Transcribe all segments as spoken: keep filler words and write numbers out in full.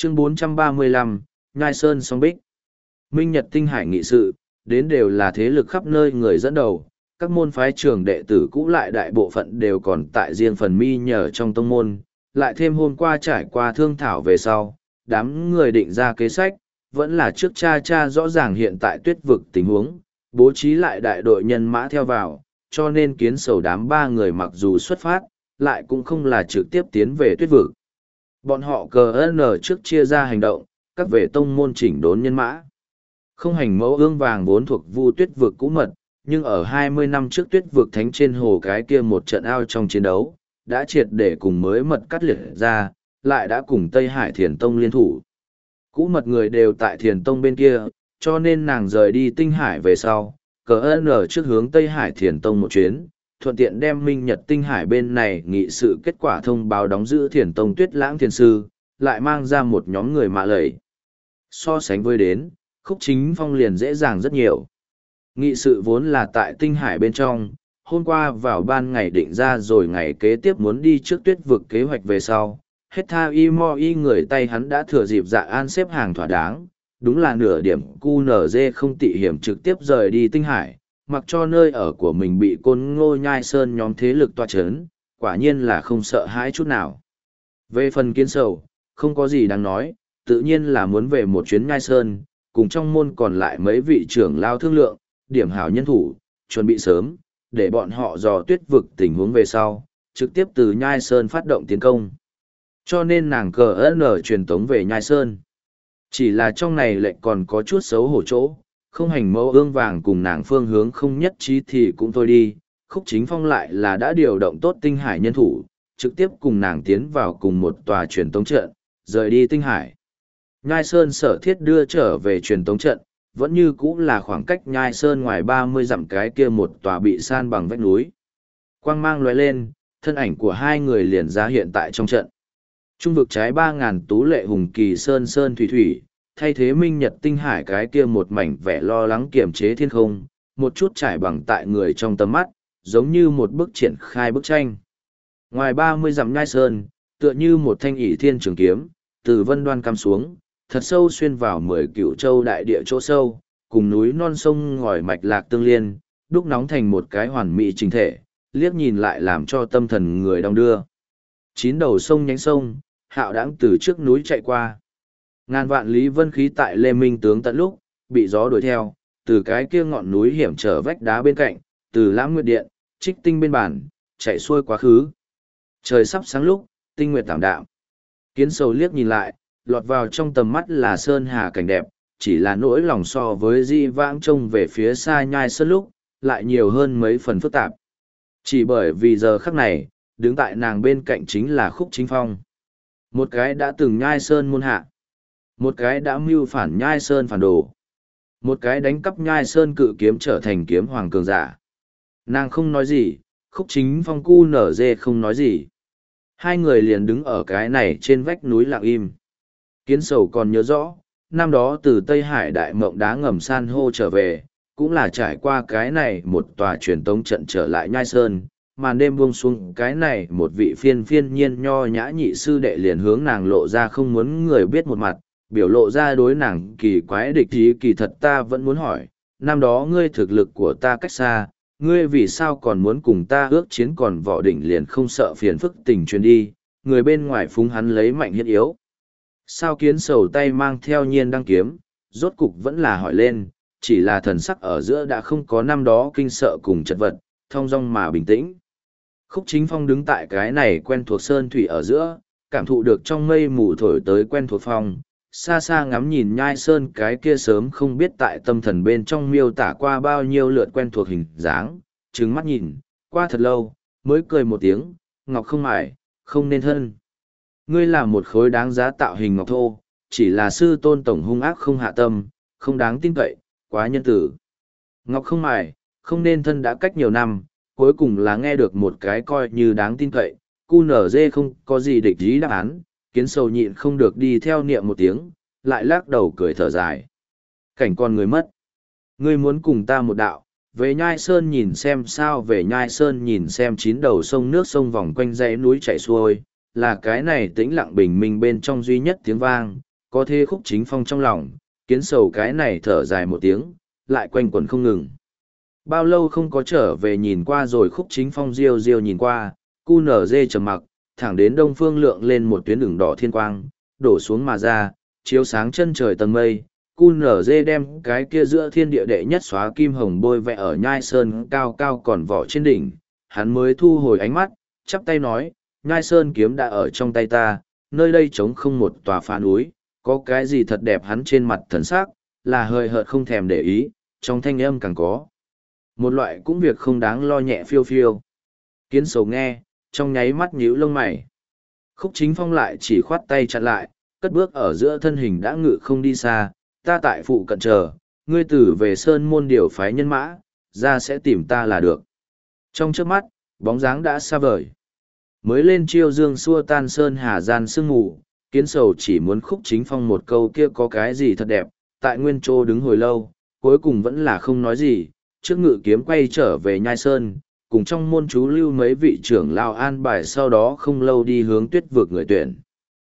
Chương bốn trăm ba mươi lăm, Nhai Sơn song bích. Minh Nhật Tinh Hải nghị sự, đến đều là thế lực khắp nơi người dẫn đầu, các môn phái trường đệ tử cũ lại đại bộ phận đều còn tại riêng phần mi nhờ trong tông môn, lại thêm hôm qua trải qua thương thảo về sau, đám người định ra kế sách, vẫn là trước cha cha rõ ràng hiện tại tuyết vực tình huống, bố trí lại đại đội nhân mã theo vào, cho nên kiến sầu đám ba người mặc dù xuất phát, lại cũng không là trực tiếp tiến về tuyết vực. Bọn họ cờ ơn ở trước chia ra hành động, các vệ tông môn chỉnh đốn nhân mã. Không hành mẫu ương vàng vốn thuộc vu tuyết vực cũ mật, nhưng ở hai mươi năm trước tuyết vực thánh trên hồ cái kia một trận ao trong chiến đấu, đã triệt để cùng mới mật cắt liệt ra, lại đã cùng Tây Hải Thiền Tông liên thủ. Cũ mật người đều tại Thiền Tông bên kia, cho nên nàng rời đi Tinh Hải về sau, cờ ơn ở trước hướng Tây Hải Thiền Tông một chuyến, thuận tiện đem Minh Nhật Tinh Hải bên này nghị sự kết quả thông báo đóng giữ Thiền Tông Tuyết Lãng Thiền Sư, lại mang ra một nhóm người mạ lầy. So sánh với đến, Khúc Chính Phong liền dễ dàng rất nhiều. Nghị sự vốn là tại Tinh Hải bên trong, hôm qua vào ban ngày định ra rồi ngày kế tiếp muốn đi trước tuyết vực kế hoạch về sau. Hết tha y mo y người tay hắn đã thừa dịp dạ an xếp hàng thỏa đáng, đúng là nửa điểm cu nở dê không tị hiểm trực tiếp rời đi Tinh Hải, mặc cho nơi ở của mình bị Côn Ngô Nhai Sơn nhóm thế lực toa chấn, quả nhiên là không sợ hãi chút nào. Về phần Kiến Sầu, không có gì đáng nói, tự nhiên là muốn về một chuyến Nhai Sơn, cùng trong môn còn lại mấy vị trưởng lao thương lượng, điểm hảo nhân thủ, chuẩn bị sớm, để bọn họ dò tuyết vực tình huống về sau, trực tiếp từ Nhai Sơn phát động tiến công. Cho nên nàng cờ ơn ở truyền tống về Nhai Sơn. Chỉ là trong này lệnh còn có chút xấu hổ chỗ, không hành mẫu ương vàng cùng nàng phương hướng không nhất trí thì cũng thôi đi. Khúc Chính Phong lại là đã điều động tốt Tinh Hải nhân thủ, trực tiếp cùng nàng tiến vào cùng một tòa truyền tống trận, rời đi Tinh Hải. Nhai Sơn sở thiết đưa trở về truyền tống trận, vẫn như cũ là khoảng cách Nhai Sơn ngoài ba mươi dặm cái kia một tòa bị san bằng vách núi. Quang mang lóe lên, thân ảnh của hai người liền ra hiện tại trong trận. Trung vực trái ba ngàn tú lệ hùng kỳ sơn sơn thủy thủy, thay thế Minh Nhật Tinh Hải cái kia một mảnh vẻ lo lắng kiềm chế thiên không, một chút trải bằng tại người trong tầm mắt, giống như một bức triển khai bức tranh. Ngoài ba mươi dặm Nhai Sơn, tựa như một thanh ỷ thiên trường kiếm, từ vân đoan cắm xuống, thật sâu xuyên vào mười cựu châu đại địa chỗ sâu, cùng núi non sông ngòi mạch lạc tương liên, đúc nóng thành một cái hoàn mỹ trình thể, liếc nhìn lại làm cho tâm thần người đong đưa. Chín đầu sông nhánh sông, hạo đãng từ trước núi chạy qua. Ngàn vạn lý vân khí tại Lê Minh tướng tận lúc, bị gió đuổi theo, từ cái kia ngọn núi hiểm trở vách đá bên cạnh, từ lãng nguyệt điện, trích tinh bên bản, chạy xuôi quá khứ. Trời sắp sáng lúc, tinh nguyệt tảm đạm. Kiến Sầu liếc nhìn lại, lọt vào trong tầm mắt là sơn hà cảnh đẹp, chỉ là nỗi lòng so với di vãng trông về phía xa Nhai Sơn lúc, lại nhiều hơn mấy phần phức tạp. Chỉ bởi vì giờ khắc này, đứng tại nàng bên cạnh chính là Khúc Chính Phong. Một cái đã từng Nhai Sơn môn hạ. Một cái đã mưu phản Nhai Sơn phản đồ. Một cái đánh cắp Nhai Sơn cự kiếm trở thành kiếm hoàng cường giả. Nàng không nói gì, Khúc Chính Phong cu nở dê không nói gì. Hai người liền đứng ở cái này trên vách núi lặng im. Kiến Sầu còn nhớ rõ, năm đó từ Tây Hải đại mộng đá ngầm san hô trở về, cũng là trải qua cái này một tòa truyền tống trận trở lại Nhai Sơn, màn đêm buông xuống cái này một vị phiên phiên nhiên nho nhã nhị sư đệ liền hướng nàng lộ ra không muốn người biết một mặt, biểu lộ ra đối nàng kỳ quái địch ý kỳ thật ta vẫn muốn hỏi, năm đó ngươi thực lực của ta cách xa, ngươi vì sao còn muốn cùng ta ước chiến còn võ đỉnh liền không sợ phiền phức tình truyền đi, người bên ngoài phúng hắn lấy mạnh hiết yếu. Sao Kiến Sầu tay mang theo nhiên đăng kiếm, rốt cục vẫn là hỏi lên, chỉ là thần sắc ở giữa đã không có năm đó kinh sợ cùng chật vật, thong dong mà bình tĩnh. Khúc Chính Phong đứng tại cái này quen thuộc sơn thủy ở giữa, cảm thụ được trong mây mù thổi tới quen thuộc phong, xa xa ngắm nhìn Nhai Sơn cái kia sớm không biết tại tâm thần bên trong miêu tả qua bao nhiêu lượt quen thuộc hình dáng, trừng mắt nhìn, qua thật lâu, mới cười một tiếng, ngọc không mải, không nên thân. Ngươi là một khối đáng giá tạo hình ngọc thô, chỉ là sư tôn tổng hung ác không hạ tâm, không đáng tin cậy, quá nhân tử. Ngọc không mải, không nên thân đã cách nhiều năm, cuối cùng là nghe được một cái coi như đáng tin cậy, cu nở dê không có gì địch ý đáp án, Kiến Sầu nhịn không được đi theo niệm một tiếng, lại lắc đầu cười thở dài. Cảnh con người mất. Ngươi muốn cùng ta một đạo, về Nhai Sơn nhìn xem sao về Nhai Sơn nhìn xem chín đầu sông nước sông vòng quanh dãy núi chảy xuôi, là cái này tĩnh lặng bình minh bên trong duy nhất tiếng vang, có thế Khúc Chính Phong trong lòng, kiến sầu cái này thở dài một tiếng, lại quanh quẩn không ngừng. Bao lâu không có trở về nhìn qua rồi Khúc Chính Phong riêu riêu nhìn qua, cu nở dê trầm mặc, thẳng đến đông phương lượng lên một tuyến đường đỏ thiên quang, đổ xuống mà ra, chiếu sáng chân trời tầng mây. Cu nở dê đem cái kia giữa thiên địa đệ nhất xóa kim hồng bôi vẽ ở nhai sơn cao cao còn vỏ trên đỉnh, hắn mới thu hồi ánh mắt, chắp tay nói, nhai sơn kiếm đã ở trong tay ta, nơi đây trống không một tòa phá núi, có cái gì thật đẹp. Hắn trên mặt thần sắc là hơi hợt không thèm để ý, trong thanh âm càng có một loại cũng việc không đáng lo nhẹ phiêu phiêu. Kiến sầu nghe, trong nháy mắt nhíu lông mày. Khúc Chính Phong lại chỉ khoát tay chặn lại, cất bước ở giữa thân hình đã ngự không đi xa, ta tại phụ cận chờ, ngươi tử về sơn môn điều phái nhân mã, ra sẽ tìm ta là được. Trong trước mắt, bóng dáng đã xa vời. Mới lên chiêu dương xua tan sơn hà gian sương mù, kiến sầu chỉ muốn Khúc Chính Phong một câu kia có cái gì thật đẹp, tại nguyên chỗ đứng hồi lâu, cuối cùng vẫn là không nói gì, trước ngự kiếm quay trở về nhai sơn, cùng trong môn chú lưu mấy vị trưởng lao an bài, sau đó không lâu đi hướng tuyết vực người tuyển.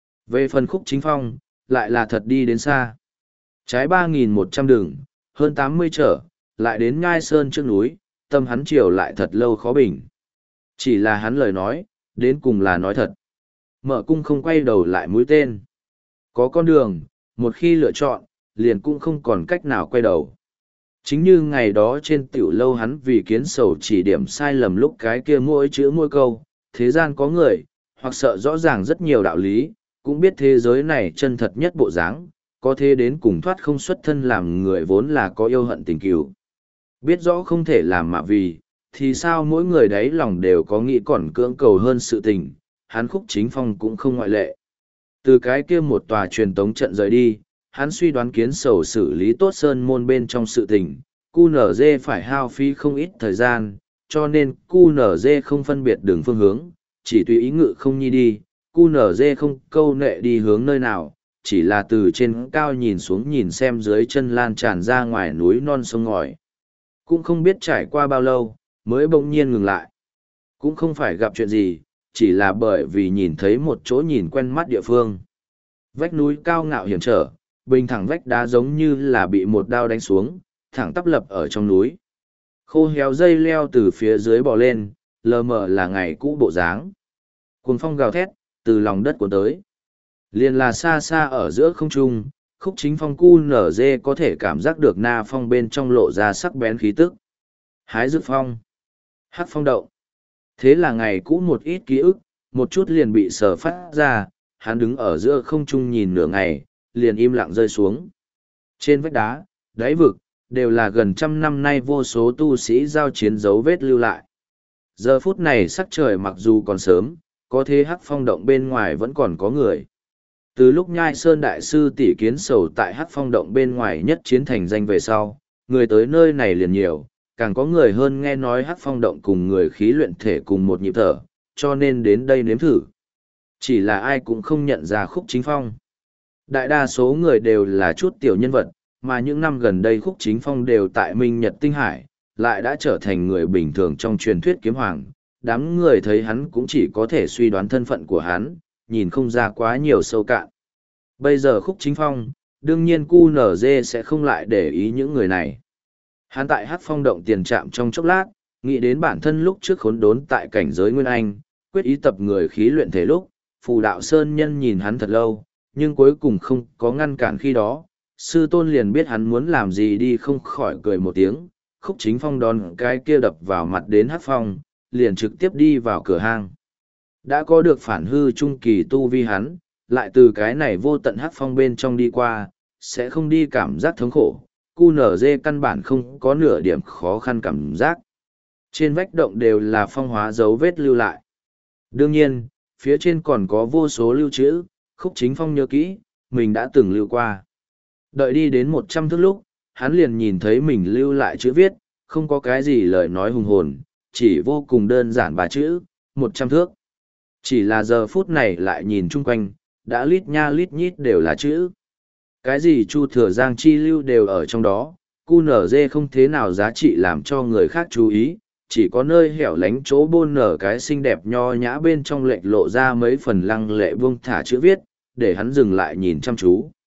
Về phần Khúc Chính Phong, lại là thật đi đến xa. Trái ba nghìn một trăm đường, hơn tám mươi trở, lại đến nhai sơn trước núi, tâm hắn chiều lại thật lâu khó bình. Chỉ là hắn lời nói, đến cùng là nói thật. Mở cung không quay đầu lại mũi tên. Có con đường, một khi lựa chọn, liền cũng không còn cách nào quay đầu. Chính như ngày đó trên tiểu lâu hắn vì kiến sầu chỉ điểm sai lầm lúc cái kia mỗi chữ mỗi câu, thế gian có người, hoặc sợ rõ ràng rất nhiều đạo lý, cũng biết thế giới này chân thật nhất bộ dáng, có thế đến cùng thoát không xuất thân làm người vốn là có yêu hận tình cừu. Biết rõ không thể làm mà vì, thì sao mỗi người đấy lòng đều có nghĩ còn cưỡng cầu hơn sự tình, hắn Khúc Chính Phong cũng không ngoại lệ. Từ cái kia một tòa truyền tống trận rời đi, hắn suy đoán kiến sầu xử lý tốt sơn môn bên trong sự tình, cu nở dê phải hao phí không ít thời gian, cho nên cu nở dê không phân biệt đường phương hướng, chỉ tùy ý ngự không nhi đi, cu nở dê không câu nệ đi hướng nơi nào, chỉ là từ trên cao nhìn xuống nhìn xem dưới chân lan tràn ra ngoài núi non sông ngòi. Cũng không biết trải qua bao lâu, mới bỗng nhiên ngừng lại. Cũng không phải gặp chuyện gì, chỉ là bởi vì nhìn thấy một chỗ nhìn quen mắt địa phương. Vách núi cao ngạo hiểm trở, bình thẳng vách đá giống như là bị một đao đánh xuống, thẳng tắp lập ở trong núi. Khô héo dây leo từ phía dưới bò lên, lờ mờ là ngày cũ bộ dáng. Cuồng phong gào thét, từ lòng đất cuốn tới. Liền là xa xa ở giữa không trung, Khúc Chính Phong cu nở dê có thể cảm giác được na phong bên trong lộ ra sắc bén khí tức. Hái dược phong, hắc phong động. Thế là ngày cũ một ít ký ức, một chút liền bị sờ phát ra, hắn đứng ở giữa không trung nhìn nửa ngày, liền im lặng rơi xuống. Trên vách đá, đáy vực, đều là gần trăm năm nay vô số tu sĩ giao chiến dấu vết lưu lại. Giờ phút này sắc trời mặc dù còn sớm, có thế hắc phong động bên ngoài vẫn còn có người. Từ lúc Nhai Sơn Đại Sư tỷ kiến sầu tại hắc phong động bên ngoài nhất chiến thành danh về sau, người tới nơi này liền nhiều, càng có người hơn nghe nói hắc phong động cùng người khí luyện thể cùng một nhịp thở, cho nên đến đây nếm thử. Chỉ là ai cũng không nhận ra Khúc Chính Phong. Đại đa số người đều là chút tiểu nhân vật, mà những năm gần đây Khúc Chính Phong đều tại Minh Nhật Tinh Hải, lại đã trở thành người bình thường trong truyền thuyết kiếm hoàng. Đám người thấy hắn cũng chỉ có thể suy đoán thân phận của hắn, nhìn không ra quá nhiều sâu cạn. Bây giờ Khúc Chính Phong, đương nhiên cu nở dê sẽ không lại để ý những người này. Hắn tại hắc phong động tiền trạm trong chốc lát, nghĩ đến bản thân lúc trước khốn đốn tại cảnh giới Nguyên Anh, quyết ý tập người khí luyện thể lúc, Phù Đạo Sơn nhân nhìn hắn thật lâu, nhưng cuối cùng không có ngăn cản khi đó. Sư tôn liền biết hắn muốn làm gì đi không khỏi cười một tiếng, Khúc Chính Phong đón cái kia đập vào mặt đến hắc phong, liền trực tiếp đi vào cửa hang. Đã có được phản hư trung kỳ tu vi hắn, lại từ cái này vô tận hắc phong bên trong đi qua, sẽ không đi cảm giác thống khổ, cu nở dê căn bản không có nửa điểm khó khăn cảm giác. Trên vách động đều là phong hóa dấu vết lưu lại. Đương nhiên, phía trên còn có vô số lưu trữ, Khúc Chính Phong nhớ kỹ, mình đã từng lưu qua. Đợi đi đến một trăm thước lúc, hắn liền nhìn thấy mình lưu lại chữ viết, không có cái gì lời nói hùng hồn, chỉ vô cùng đơn giản ba chữ, một trăm thước. Chỉ là giờ phút này lại nhìn chung quanh, đã lít nha lít nhít đều là chữ. Cái gì Chu Thừa Giang chi lưu đều ở trong đó, cu nở dê không thế nào giá trị làm cho người khác chú ý, chỉ có nơi hẻo lánh chỗ bôn nở cái xinh đẹp nho nhã bên trong lệch lộ ra mấy phần lăng lệ buông thả chữ viết, để hắn dừng lại nhìn chăm chú.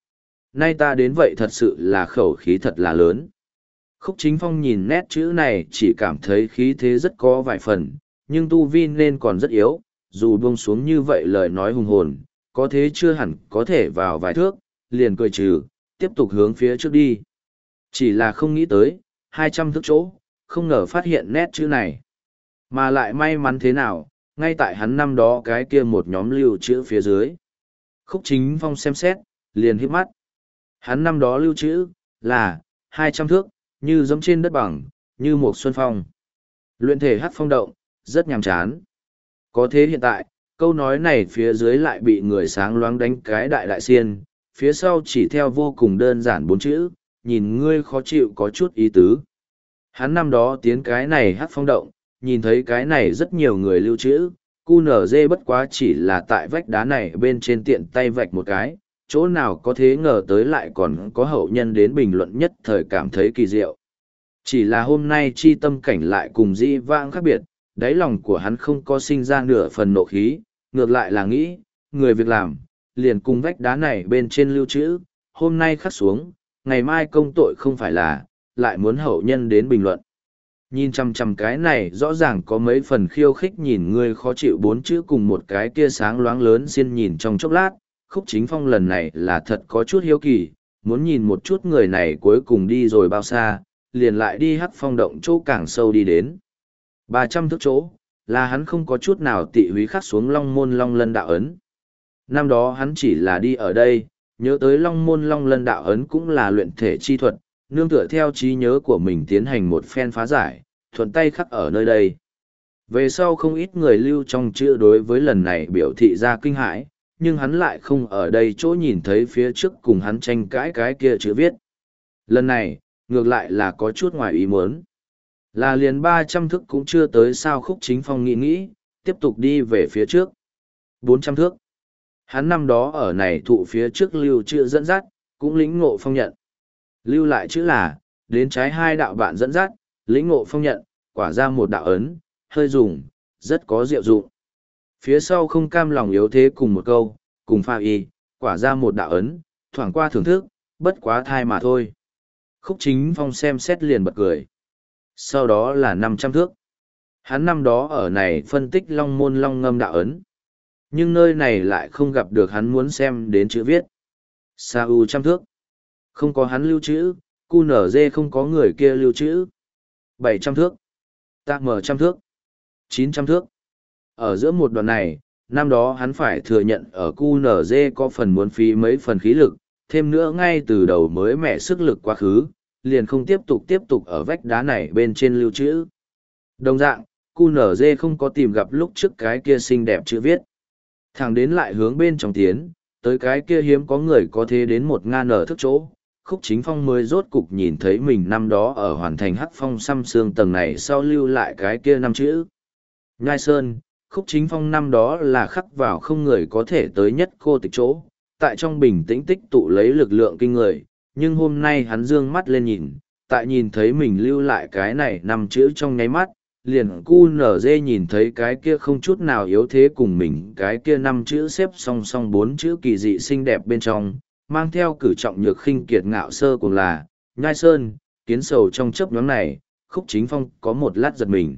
nay ta đến vậy thật sự là khẩu khí thật là lớn. Khúc Chính Phong nhìn nét chữ này chỉ cảm thấy khí thế rất có vài phần, nhưng tu vi nên còn rất yếu, dù buông xuống như vậy lời nói hùng hồn, có thế chưa hẳn có thể vào vài thước, liền cười trừ, tiếp tục hướng phía trước đi. Chỉ là không nghĩ tới, hai trăm thước chỗ, không ngờ phát hiện nét chữ này. Mà lại may mắn thế nào, ngay tại hắn năm đó cái kia một nhóm lưu chữ phía dưới. Khúc Chính Phong xem xét, liền hít mắt. Hắn năm đó lưu trữ, là, hai trăm thước, như giống trên đất bằng, như một xuân phong. Luyện thể hát phong động, rất nhàm chán. Có thế hiện tại, câu nói này phía dưới lại bị người sáng loáng đánh cái đại đại xiên, phía sau chỉ theo vô cùng đơn giản bốn chữ, nhìn ngươi khó chịu có chút ý tứ. Hắn năm đó tiến cái này hát phong động, nhìn thấy cái này rất nhiều người lưu trữ, cu nở dê bất quá chỉ là tại vách đá này bên trên tiện tay vạch một cái, chỗ nào có thế ngờ tới lại còn có hậu nhân đến bình luận nhất thời cảm thấy kỳ diệu. Chỉ là hôm nay chi tâm cảnh lại cùng dĩ vãng khác biệt, đáy lòng của hắn không có sinh ra nửa phần nộ khí, ngược lại là nghĩ, người việc làm, liền cùng vách đá này bên trên lưu trữ, hôm nay khắc xuống, ngày mai công tội không phải là, lại muốn hậu nhân đến bình luận. Nhìn chằm chằm cái này rõ ràng có mấy phần khiêu khích nhìn ngươi khó chịu bốn chữ cùng một cái kia sáng loáng lớn xin nhìn trong chốc lát, Khúc Chính Phong lần này là thật có chút hiếu kỳ, muốn nhìn một chút người này cuối cùng đi rồi bao xa, liền lại đi hắc phong động chỗ càng sâu đi đến. ba trăm thước chỗ, là hắn không có chút nào tị húy khắc xuống Long Môn Long Lân đạo ấn. Năm đó hắn chỉ là đi ở đây, nhớ tới Long Môn Long Lân đạo ấn cũng là luyện thể chi thuật, nương tựa theo trí nhớ của mình tiến hành một phen phá giải, thuận tay khắc ở nơi đây. Về sau không ít người lưu trong chữ đối với lần này biểu thị ra kinh hãi, nhưng hắn lại không ở đây chỗ nhìn thấy phía trước cùng hắn tranh cãi cái kia chữ viết. Lần này, ngược lại là có chút ngoài ý muốn. Là liền ba trăm thước cũng chưa tới sao. Khúc Chính Phong nghĩ nghĩ, tiếp tục đi về phía trước. bốn trăm thước. Hắn năm đó ở này thụ phía trước lưu chữ dẫn dắt, cũng lĩnh ngộ phong nhận. Lưu lại chữ là, đến trái hai đạo bạn dẫn dắt, lĩnh ngộ phong nhận, quả ra một đạo ấn, hơi dùng, rất có diệu dụng. Phía sau không cam lòng yếu thế cùng một câu, cùng pha y, quả ra một đạo ấn, thoảng qua thưởng thức, bất quá thai mà thôi. Khúc Chính Phong xem xét liền bật cười. Sau đó là năm trăm thước. Hắn năm đó ở này phân tích Long Môn Long Ngâm đạo ấn. Nhưng nơi này lại không gặp được hắn muốn xem đến chữ viết. Sa u trăm thước. Không có hắn lưu trữ, cu nở dê không có người kia lưu trữ. bảy trăm thước. Ta mở trăm thước. chín trăm thước. Ở giữa một đoạn này, năm đó hắn phải thừa nhận ở cu nở dê có phần muốn phí mấy phần khí lực, thêm nữa ngay từ đầu mới mẻ sức lực quá khứ, liền không tiếp tục tiếp tục ở vách đá này bên trên lưu trữ. Đồng dạng, cu nở dê không có tìm gặp lúc trước cái kia xinh đẹp chữ viết. Thẳng đến lại hướng bên trong tiến, tới cái kia hiếm có người có thế đến một ngàn ở thức chỗ, Khúc Chính Phong mới rốt cục nhìn thấy mình năm đó ở hoàn thành hắc phong xăm xương tầng này sau lưu lại cái kia năm chữ. Nhai Sơn, Khúc Chính Phong năm đó là khắc vào không người có thể tới nhất cô tịch chỗ, tại trong bình tĩnh tích tụ lấy lực lượng kinh người, nhưng hôm nay hắn dương mắt lên nhìn, tại nhìn thấy mình lưu lại cái này năm chữ trong nháy mắt, liền cu nở dê nhìn thấy cái kia không chút nào yếu thế cùng mình cái kia năm chữ xếp song song bốn chữ kỳ dị xinh đẹp bên trong, mang theo cử trọng nhược khinh kiệt ngạo sơ cùng là, Nhai Sơn, kiến sầu trong chớp nhoáng này, Khúc Chính Phong có một lát giật mình.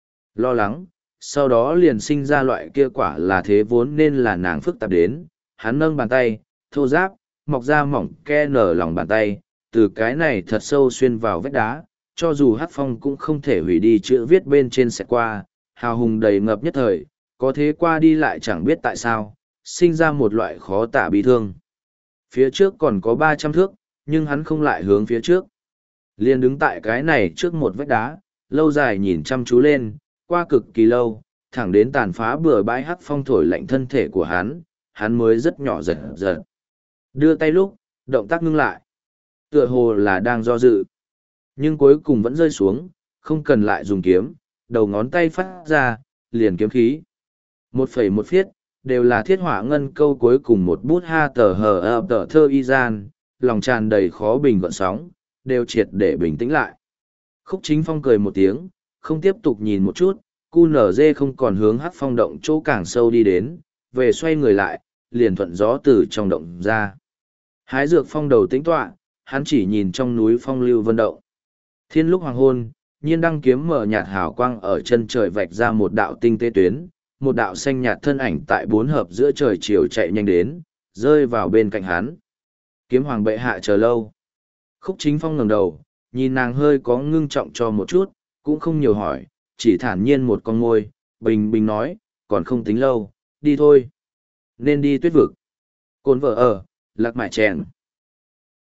Lo lắng, sau đó liền sinh ra loại kia quả là thế vốn nên là nàng phức tạp đến, hắn nâng bàn tay, thô giáp, mọc ra mỏng ke nở lòng bàn tay, từ cái này thật sâu xuyên vào vách đá, cho dù hát phong cũng không thể hủy đi chữ viết bên trên sẽ qua, hào hùng đầy ngập nhất thời, có thế qua đi lại chẳng biết tại sao, sinh ra một loại khó tả bi thương. Phía trước còn có ba trăm thước, nhưng hắn không lại hướng phía trước. Liền đứng tại cái này trước một vách đá, lâu dài nhìn chăm chú lên, qua cực kỳ lâu, thẳng đến tàn phá bừa bãi hát phong thổi lạnh thân thể của hắn, hắn mới rất nhỏ giật giật. Đưa tay lúc, động tác ngưng lại. Tựa hồ là đang do dự. Nhưng cuối cùng vẫn rơi xuống, không cần lại dùng kiếm, đầu ngón tay phát ra, liền kiếm khí. Một phẩy một phiết, đều là thiết hỏa ngân câu cuối cùng một bút ha tờ hờ ập tờ thơ y gian, lòng tràn đầy khó bình gọn sóng, đều triệt để bình tĩnh lại. Khúc Chính Phong cười một tiếng, không tiếp tục nhìn một chút, cu nở dê không còn hướng hát phong động chỗ càng sâu đi đến, về xoay người lại, liền thuận gió từ trong động ra. Hái dược phong đầu tĩnh tọa, hắn chỉ nhìn trong núi phong lưu vân động. Thiên lúc hoàng hôn, nhiên đăng kiếm mở nhạt hào quang ở chân trời vạch ra một đạo tinh tế tuyến, một đạo xanh nhạt thân ảnh tại bốn hợp giữa trời chiều chạy nhanh đến, rơi vào bên cạnh hắn. Kiếm hoàng bệ hạ chờ lâu. Khúc Chính Phong ngẩng đầu, nhìn nàng hơi có ngưng trọng cho một chút, cũng không nhiều hỏi, chỉ thản nhiên một con môi, bình bình nói, còn không tính lâu, đi thôi. Nên đi tuyết vực. Cồn vợ ở, lạc mại chèn.